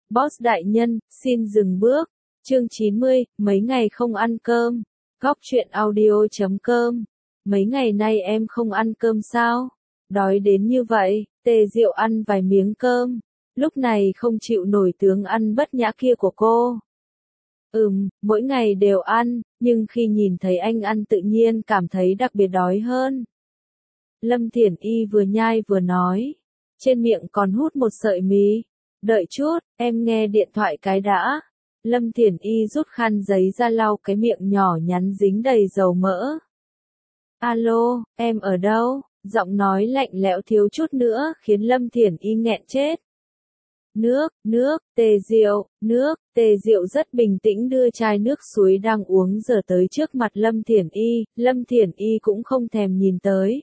Boss đại nhân, xin dừng bước. Chương 90, mấy ngày không ăn cơm. Góc truyện audio.com. Mấy ngày nay em không ăn cơm sao? Đói đến như vậy, Tề Diệu ăn vài miếng cơm. Lúc này không chịu nổi tướng ăn bất nhã kia của cô. Mỗi ngày đều ăn, nhưng khi nhìn thấy anh ăn tự nhiên cảm thấy đặc biệt đói hơn. Lâm Thiển Y vừa nhai vừa nói. Trên miệng còn hút một sợi mì. Đợi chút, em nghe điện thoại cái đã. Lâm Thiển Y rút khăn giấy ra lau cái miệng nhỏ nhắn dính đầy dầu mỡ. Alo, em ở đâu? Giọng nói lạnh lẽo thiếu chút nữa khiến Lâm Thiển Y nghẹn chết. Tề Diệu rất bình tĩnh đưa chai nước suối đang uống giờ tới trước mặt Lâm Thiển Y cũng không thèm nhìn tới.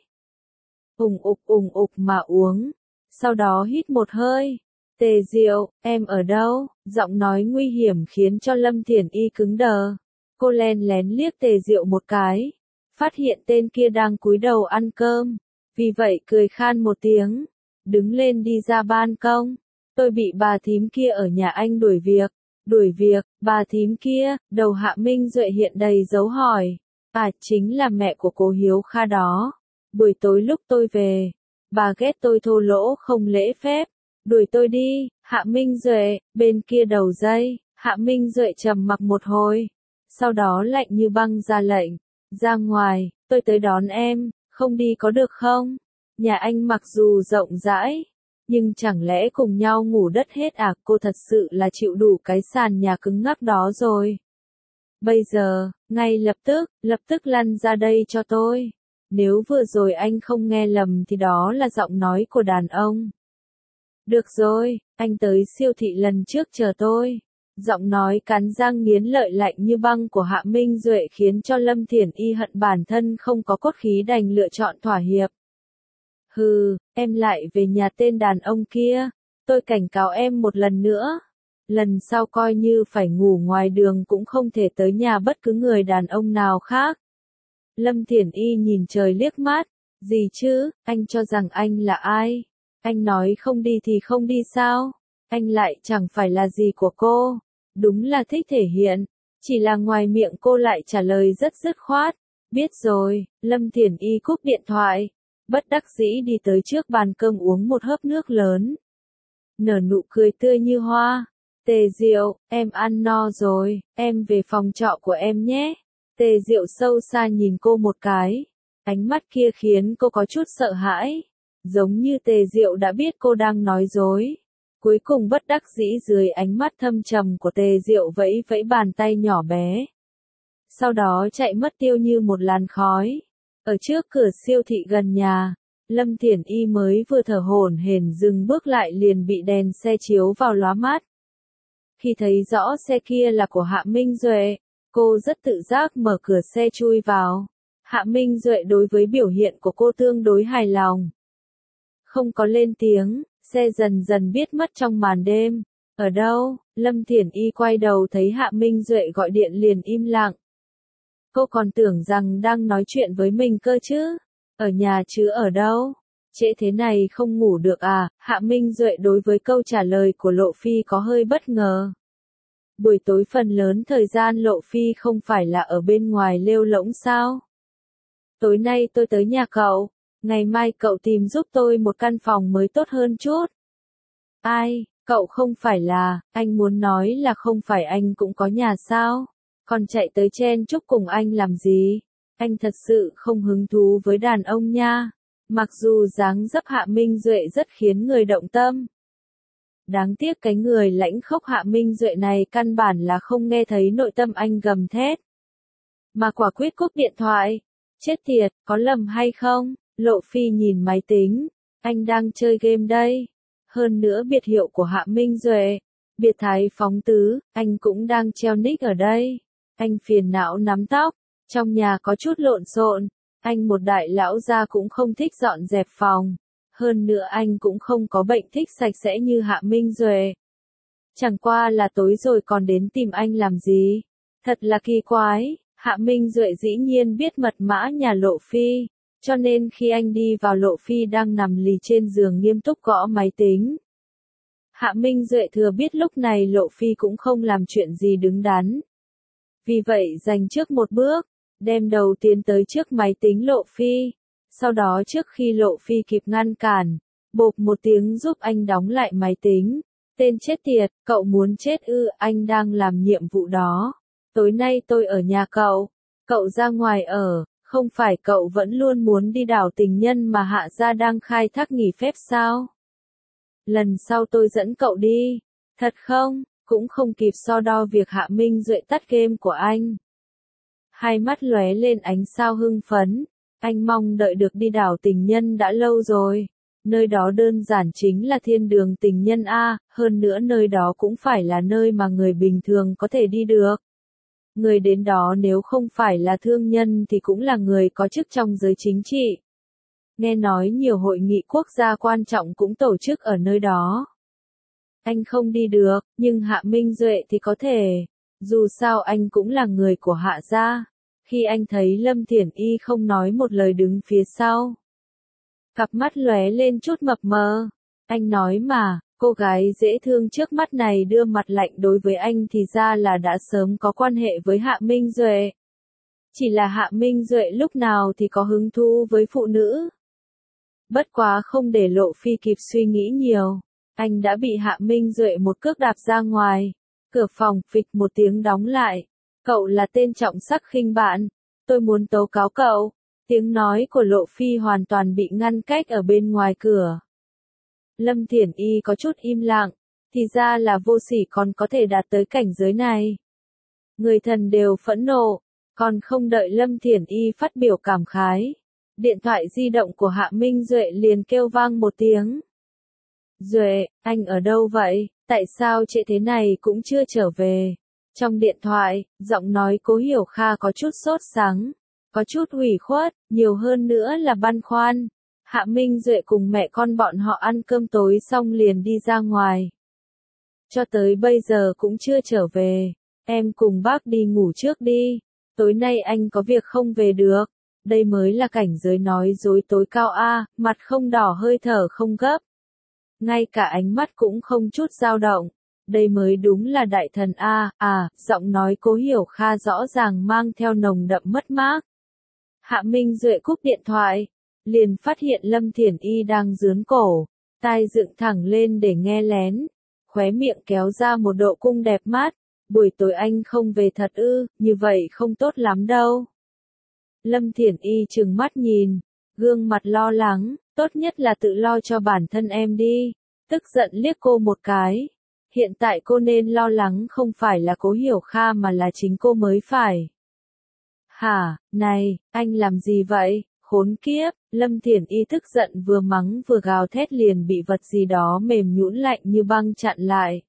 Ùng ục mà uống. Sau đó hít một hơi. Tề Diệu, em ở đâu? Giọng nói nguy hiểm khiến cho Lâm Thiển Y cứng đờ. Cô len lén liếc Tề Diệu một cái. Phát hiện tên kia đang cúi đầu ăn cơm. Vì vậy cười khan một tiếng. Đứng lên đi ra ban công. Tôi bị bà thím kia ở nhà anh đuổi việc. Bà thím kia, đầu Hạ Minh Duệ hiện đầy dấu hỏi. Chính là mẹ của cô Hiếu Kha đó. Buổi tối lúc tôi về, bà ghét tôi thô lỗ không lễ phép. Đuổi tôi đi, Hạ Minh Duệ, bên kia đầu dây. Hạ Minh Duệ trầm mặc một hồi. Sau đó lạnh như băng ra lệnh. Ra ngoài, tôi tới đón em, không đi có được không? Nhà anh mặc dù rộng rãi, nhưng chẳng lẽ cùng nhau ngủ đất hết à? Cô thật sự là chịu đủ cái sàn nhà cứng ngắc đó rồi. Bây giờ, ngay lập tức lăn ra đây cho tôi. Nếu vừa rồi anh không nghe lầm thì đó là giọng nói của đàn ông. Được rồi, anh tới siêu thị lần trước chờ tôi. Giọng nói cắn răng nghiến lợi lạnh như băng của Hạ Minh Duệ khiến cho Lâm Thiển Y hận bản thân không có cốt khí đành lựa chọn thỏa hiệp. Em lại về nhà tên đàn ông kia. Tôi cảnh cáo em một lần nữa. Lần sau coi như phải ngủ ngoài đường cũng không thể tới nhà bất cứ người đàn ông nào khác. Lâm Thiển Y nhìn trời liếc mắt. Gì chứ, anh cho rằng anh là ai? Anh nói không đi thì không đi sao? Anh lại chẳng phải là gì của cô. Đúng là thích thể hiện. Chỉ là ngoài miệng cô lại trả lời rất dứt khoát. Biết rồi, Lâm Thiển Y cúp điện thoại. Bất đắc dĩ đi tới trước bàn cơm uống một hớp nước lớn. Nở nụ cười tươi như hoa. Tề Diệu, em ăn no rồi, em về phòng trọ của em nhé. Tề Diệu sâu xa nhìn cô một cái. Ánh mắt kia khiến cô có chút sợ hãi. Giống như Tề Diệu đã biết cô đang nói dối. Cuối cùng bất đắc dĩ dưới ánh mắt thâm trầm của Tề Diệu vẫy vẫy bàn tay nhỏ bé. Sau đó chạy mất tiêu như một làn khói. Ở trước cửa siêu thị gần nhà, Lâm Thiển Y mới vừa thở hổn hển dừng bước lại liền bị đèn xe chiếu vào lóa mắt. Khi thấy rõ xe kia là của Hạ Minh Duệ, cô rất tự giác mở cửa xe chui vào. Hạ Minh Duệ đối với biểu hiện của cô tương đối hài lòng. Không có lên tiếng, xe dần dần biết mất trong màn đêm. Ở đâu? Lâm Thiển Y quay đầu thấy Hạ Minh Duệ gọi điện liền im lặng. Cô còn tưởng rằng đang nói chuyện với mình cơ chứ. Ở nhà chứ ở đâu? Trễ thế này không ngủ được à? Hạ Minh Duệ đối với câu trả lời của Lộ Phi có hơi bất ngờ. Buổi tối phần lớn thời gian Lộ Phi không phải là ở bên ngoài lêu lỗng sao? Tối nay tôi tới nhà cậu. Ngày mai cậu tìm giúp tôi một căn phòng mới tốt hơn chút. Ai, cậu không phải là, anh muốn nói là không phải anh cũng có nhà sao? Còn chạy tới chen chúc cùng anh làm gì? Anh thật sự không hứng thú với đàn ông nha. Mặc dù dáng dấp Hạ Minh Duệ rất khiến người động tâm. Đáng tiếc cái người lãnh khốc Hạ Minh Duệ này căn bản là không nghe thấy nội tâm anh gầm thét. Mà quả quyết cúp điện thoại. Chết tiệt, có lầm hay không? Lộ Phi nhìn máy tính. Anh đang chơi game đây. Hơn nữa biệt hiệu của Hạ Minh Duệ. Biệt thái phóng tứ, anh cũng đang treo nick ở đây. Anh phiền não nắm tóc. Trong nhà có chút lộn xộn. Anh một đại lão gia cũng không thích dọn dẹp phòng. Hơn nữa anh cũng không có bệnh thích sạch sẽ như Hạ Minh Duệ. Chẳng qua là tối rồi còn đến tìm anh làm gì. Thật là kỳ quái. Hạ Minh Duệ dĩ nhiên biết mật mã nhà Lộ Phi. Cho nên khi anh đi vào Lộ Phi đang nằm lì trên giường nghiêm túc gõ máy tính. Hạ Minh Duệ thừa biết lúc này Lộ Phi cũng không làm chuyện gì đứng đắn. Vì vậy dành trước một bước, đem đầu tiến tới trước máy tính Lộ Phi. Sau đó trước khi Lộ Phi kịp ngăn cản, bộp một tiếng giúp anh đóng lại máy tính. Tên chết tiệt, cậu muốn chết ư? Anh đang làm nhiệm vụ đó. Tối nay tôi ở nhà cậu. Cậu ra ngoài ở, không phải cậu vẫn luôn muốn đi đảo tình nhân mà Hạ gia đang khai thác nghỉ phép sao? Lần sau tôi dẫn cậu đi. Thật không? Cũng không kịp so đo việc Hạ Minh Duệ tắt game của anh. Hai mắt lóe lên ánh sao hưng phấn. Anh mong đợi được đi đảo tình nhân đã lâu rồi. Nơi đó đơn giản chính là thiên đường tình nhân a, hơn nữa nơi đó cũng phải là nơi mà người bình thường có thể đi được. Người đến đó nếu không phải là thương nhân thì cũng là người có chức trong giới chính trị. Nghe nói nhiều hội nghị quốc gia quan trọng cũng tổ chức ở nơi đó. Anh không đi được, nhưng Hạ Minh Duệ thì có thể. Dù sao anh cũng là người của Hạ gia. Khi anh thấy Lâm Thiển Y không nói một lời đứng phía sau. Cặp mắt lóe lên chút mập mờ. Anh nói mà, cô gái dễ thương trước mắt này đưa mặt lạnh đối với anh thì ra là đã sớm có quan hệ với Hạ Minh Duệ. Chỉ là Hạ Minh Duệ lúc nào thì có hứng thú với phụ nữ. Bất quá không để Lộ Phi kịp suy nghĩ nhiều. Anh đã bị Hạ Minh Duệ một cước đạp ra ngoài. Cửa phòng phịch một tiếng đóng lại. Cậu là tên trọng sắc khinh bạn. Tôi muốn tố cáo cậu. Tiếng nói của Lộ Phi hoàn toàn bị ngăn cách ở bên ngoài cửa. Lâm Thiển Y có chút im lặng. Thì ra là vô sỉ còn có thể đạt tới cảnh giới này. Người thần đều phẫn nộ. Còn không đợi Lâm Thiển Y phát biểu cảm khái. Điện thoại di động của Hạ Minh Duệ liền kêu vang một tiếng. Duệ, anh ở đâu vậy? Tại sao trễ thế này cũng chưa trở về? Trong điện thoại, giọng nói Cố Hiểu Kha có chút sốt sắng, có chút ủy khuất, nhiều hơn nữa là băn khoăn. Hạ Minh Duệ cùng mẹ con bọn họ ăn cơm tối xong liền đi ra ngoài. Cho tới bây giờ cũng chưa trở về. Em cùng bác đi ngủ trước đi. Tối nay anh có việc không về được. Đây mới là cảnh giới nói dối tối cao a, mặt không đỏ hơi thở không gấp. Ngay cả ánh mắt cũng không chút dao động. Đây mới đúng là đại thần a, giọng nói Cố Hiểu Kha rõ ràng mang theo nồng đậm mất mát. Hạ Minh Duệ cúp điện thoại, liền phát hiện Lâm Thiển Y đang dướn cổ, tai dựng thẳng lên để nghe lén, khóe miệng kéo ra một độ cung đẹp mắt. Buổi tối anh không về thật ư? Như vậy không tốt lắm đâu. Lâm Thiển Y trừng mắt nhìn, gương mặt lo lắng, tốt nhất là tự lo cho bản thân em đi. Tức giận liếc cô một cái. Hiện tại cô nên lo lắng không phải là Cố Hiểu Kha mà là chính cô mới phải. Hả, này, anh làm gì vậy? Khốn kiếp, Lâm Thiển Y tức giận vừa mắng vừa gào thét liền bị vật gì đó mềm nhũn lạnh như băng chặn lại.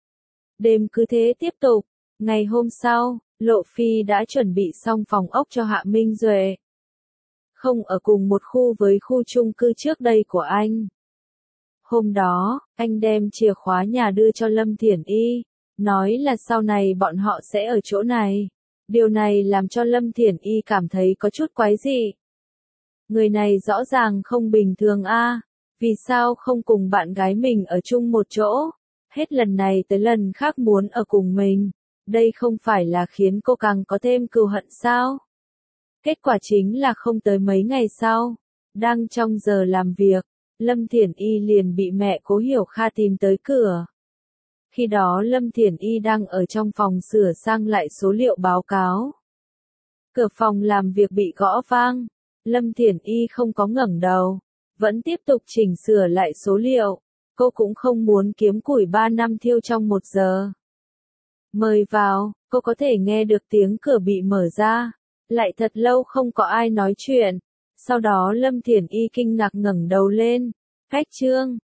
Đêm cứ thế tiếp tục. Ngày hôm sau, Lộ Phi đã chuẩn bị xong phòng ốc cho Hạ Minh Duệ. Không ở cùng một khu với khu chung cư trước đây của anh. Hôm đó, anh đem chìa khóa nhà đưa cho Lâm Thiển Y, nói là sau này bọn họ sẽ ở chỗ này. Điều này làm cho Lâm Thiển Y cảm thấy có chút quái dị. Người này rõ ràng không bình thường a, vì sao không cùng bạn gái mình ở chung một chỗ? Hết lần này tới lần khác muốn ở cùng mình. Đây không phải là khiến cô càng có thêm cừu hận sao? Kết quả chính là không tới mấy ngày sau, đang trong giờ làm việc, Lâm Thiển Y liền bị mẹ Cố Hiểu Kha tìm tới cửa. Khi đó Lâm Thiển Y đang ở trong phòng sửa sang lại số liệu báo cáo. Cửa phòng làm việc bị gõ vang, Lâm Thiển Y không có ngẩng đầu, vẫn tiếp tục chỉnh sửa lại số liệu. Cô cũng không muốn kiếm củi 3 năm thiêu trong 1 giờ. Mời vào, cô có thể nghe được tiếng cửa bị mở ra. Lại thật lâu không có ai nói chuyện. Sau đó Lâm Thiển Y kinh ngạc ngẩng đầu lên. Khách trương,